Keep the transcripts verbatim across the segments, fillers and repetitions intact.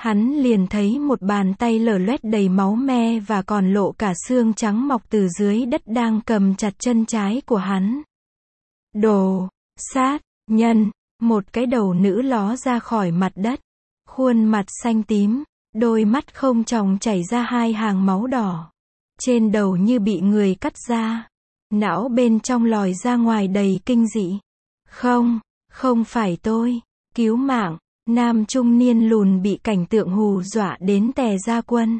Hắn liền thấy một bàn tay lở loét đầy máu me và còn lộ cả xương trắng mọc từ dưới đất đang cầm chặt chân trái của hắn. Đồ sát nhân, một cái đầu nữ ló ra khỏi mặt đất. Khuôn mặt xanh tím, đôi mắt không tròng chảy ra hai hàng máu đỏ. Trên đầu như bị người cắt ra. Não bên trong lòi ra ngoài đầy kinh dị. Không, không phải tôi. Cứu mạng. Nam trung niên lùn bị cảnh tượng hù dọa đến tè ra quần.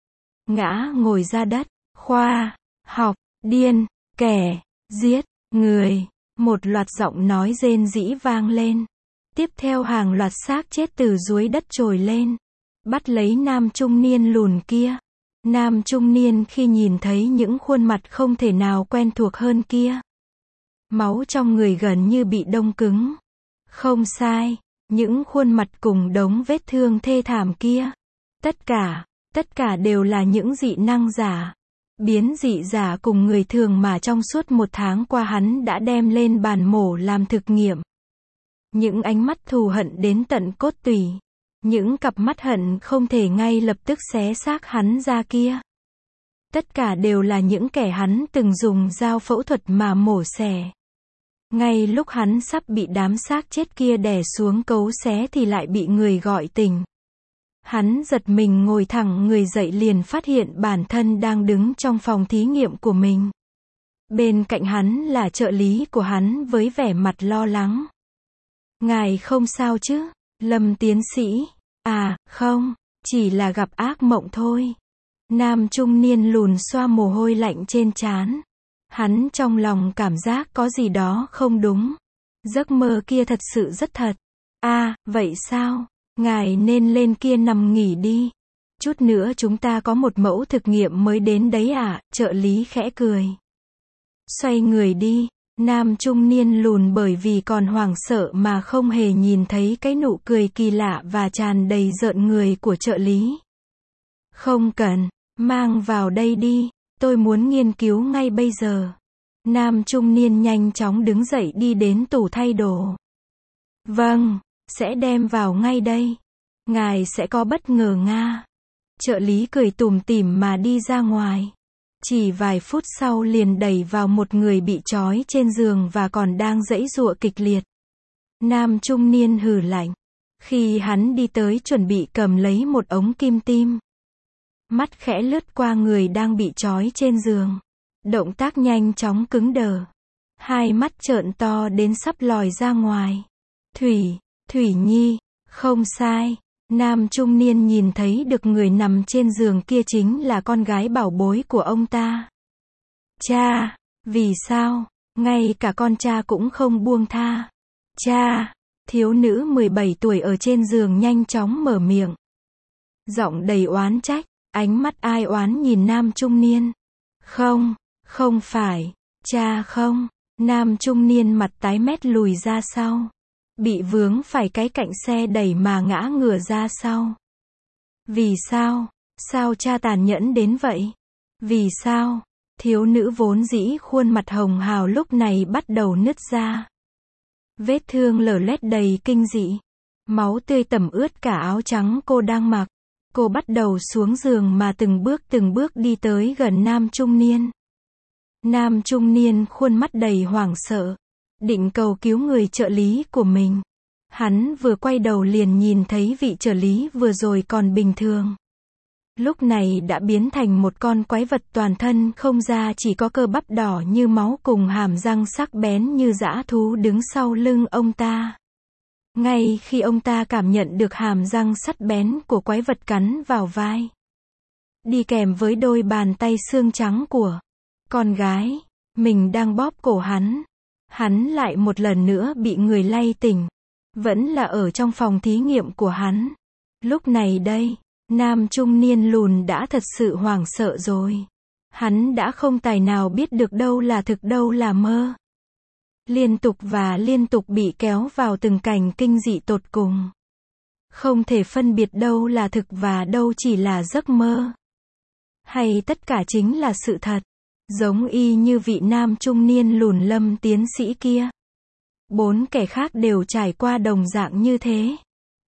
Ngã ngồi ra đất. Khoa học, điên, kẻ, giết, người. Một loạt giọng nói rên rĩ vang lên. Tiếp theo hàng loạt xác chết từ dưới đất trồi lên. Bắt lấy nam trung niên lùn kia. Nam trung niên khi nhìn thấy những khuôn mặt không thể nào quen thuộc hơn kia. Máu trong người gần như bị đông cứng. Không sai, những khuôn mặt cùng đống vết thương thê thảm kia. Tất cả, tất cả đều là những dị năng giả. Biến dị giả cùng người thường mà trong suốt một tháng qua hắn đã đem lên bàn mổ làm thực nghiệm. Những ánh mắt thù hận đến tận cốt tủy. Những cặp mắt hận không thể ngay lập tức xé xác hắn ra kia. Tất cả đều là những kẻ hắn từng dùng dao phẫu thuật mà mổ xẻ. Ngay lúc hắn sắp bị đám xác chết kia đè xuống cấu xé thì lại bị người gọi tỉnh. Hắn giật mình ngồi thẳng người dậy liền phát hiện bản thân đang đứng trong phòng thí nghiệm của mình. Bên cạnh hắn là trợ lý của hắn với vẻ mặt lo lắng. Ngài không sao chứ? Lâm tiến sĩ. À, không, chỉ là gặp ác mộng thôi. Nam trung niên lùn xoa mồ hôi lạnh trên trán. Hắn trong lòng cảm giác có gì đó không đúng. Giấc mơ kia thật sự rất thật. À, vậy sao? Ngài nên lên kia nằm nghỉ đi. Chút nữa chúng ta có một mẫu thực nghiệm mới đến đấy à, trợ lý khẽ cười. Xoay người đi. Nam trung niên lùn bởi vì còn hoảng sợ mà không hề nhìn thấy cái nụ cười kỳ lạ và tràn đầy rợn người của trợ lý. Không cần, mang vào đây đi, tôi muốn nghiên cứu ngay bây giờ. Nam trung niên nhanh chóng đứng dậy đi đến tủ thay đồ. Vâng, sẽ đem vào ngay đây. Ngài sẽ có bất ngờ nga. Trợ lý cười tủm tỉm mà đi ra ngoài. Chỉ vài phút sau liền đẩy vào một người bị trói trên giường và còn đang giãy giụa kịch liệt. Nam trung niên hừ lạnh. Khi hắn đi tới chuẩn bị cầm lấy một ống kim tim. Mắt khẽ lướt qua người đang bị trói trên giường. Động tác nhanh chóng cứng đờ. Hai mắt trợn to đến sắp lòi ra ngoài. Thủy, Thủy Nhi, không sai. Nam trung niên nhìn thấy được người nằm trên giường kia chính là con gái bảo bối của ông ta. Cha, vì sao, ngay cả con cha cũng không buông tha. Cha, thiếu nữ mười bảy tuổi ở trên giường nhanh chóng mở miệng. Giọng đầy oán trách, ánh mắt ai oán nhìn nam trung niên. Không, không phải, cha không. Nam trung niên mặt tái mét lùi ra sau. Bị vướng phải cái cạnh xe đẩy mà ngã ngửa ra sau. Vì sao? Sao cha tàn nhẫn đến vậy? Vì sao? Thiếu nữ vốn dĩ khuôn mặt hồng hào lúc này bắt đầu nứt ra. Vết thương lở loét đầy kinh dị. Máu tươi tẩm ướt cả áo trắng cô đang mặc. Cô bắt đầu xuống giường mà từng bước từng bước đi tới gần nam trung niên. Nam trung niên khuôn mắt đầy hoảng sợ. Định cầu cứu người trợ lý của mình. Hắn vừa quay đầu liền nhìn thấy vị trợ lý vừa rồi còn bình thường. Lúc này đã biến thành một con quái vật toàn thân không da, chỉ có cơ bắp đỏ như máu cùng hàm răng sắc bén như dã thú đứng sau lưng ông ta. Ngay khi ông ta cảm nhận được hàm răng sắt bén của quái vật cắn vào vai, đi kèm với đôi bàn tay xương trắng của con gái, mình đang bóp cổ hắn. Hắn lại một lần nữa bị người lay tỉnh. Vẫn là ở trong phòng thí nghiệm của hắn. Lúc này đây, nam trung niên lùn đã thật sự hoảng sợ rồi. Hắn đã không tài nào biết được đâu là thực đâu là mơ. Liên tục và liên tục bị kéo vào từng cảnh kinh dị tột cùng. Không thể phân biệt đâu là thực và đâu chỉ là giấc mơ. Hay tất cả chính là sự thật. Giống y như vị nam trung niên lùn Lâm tiến sĩ kia. Bốn kẻ khác đều trải qua đồng dạng như thế.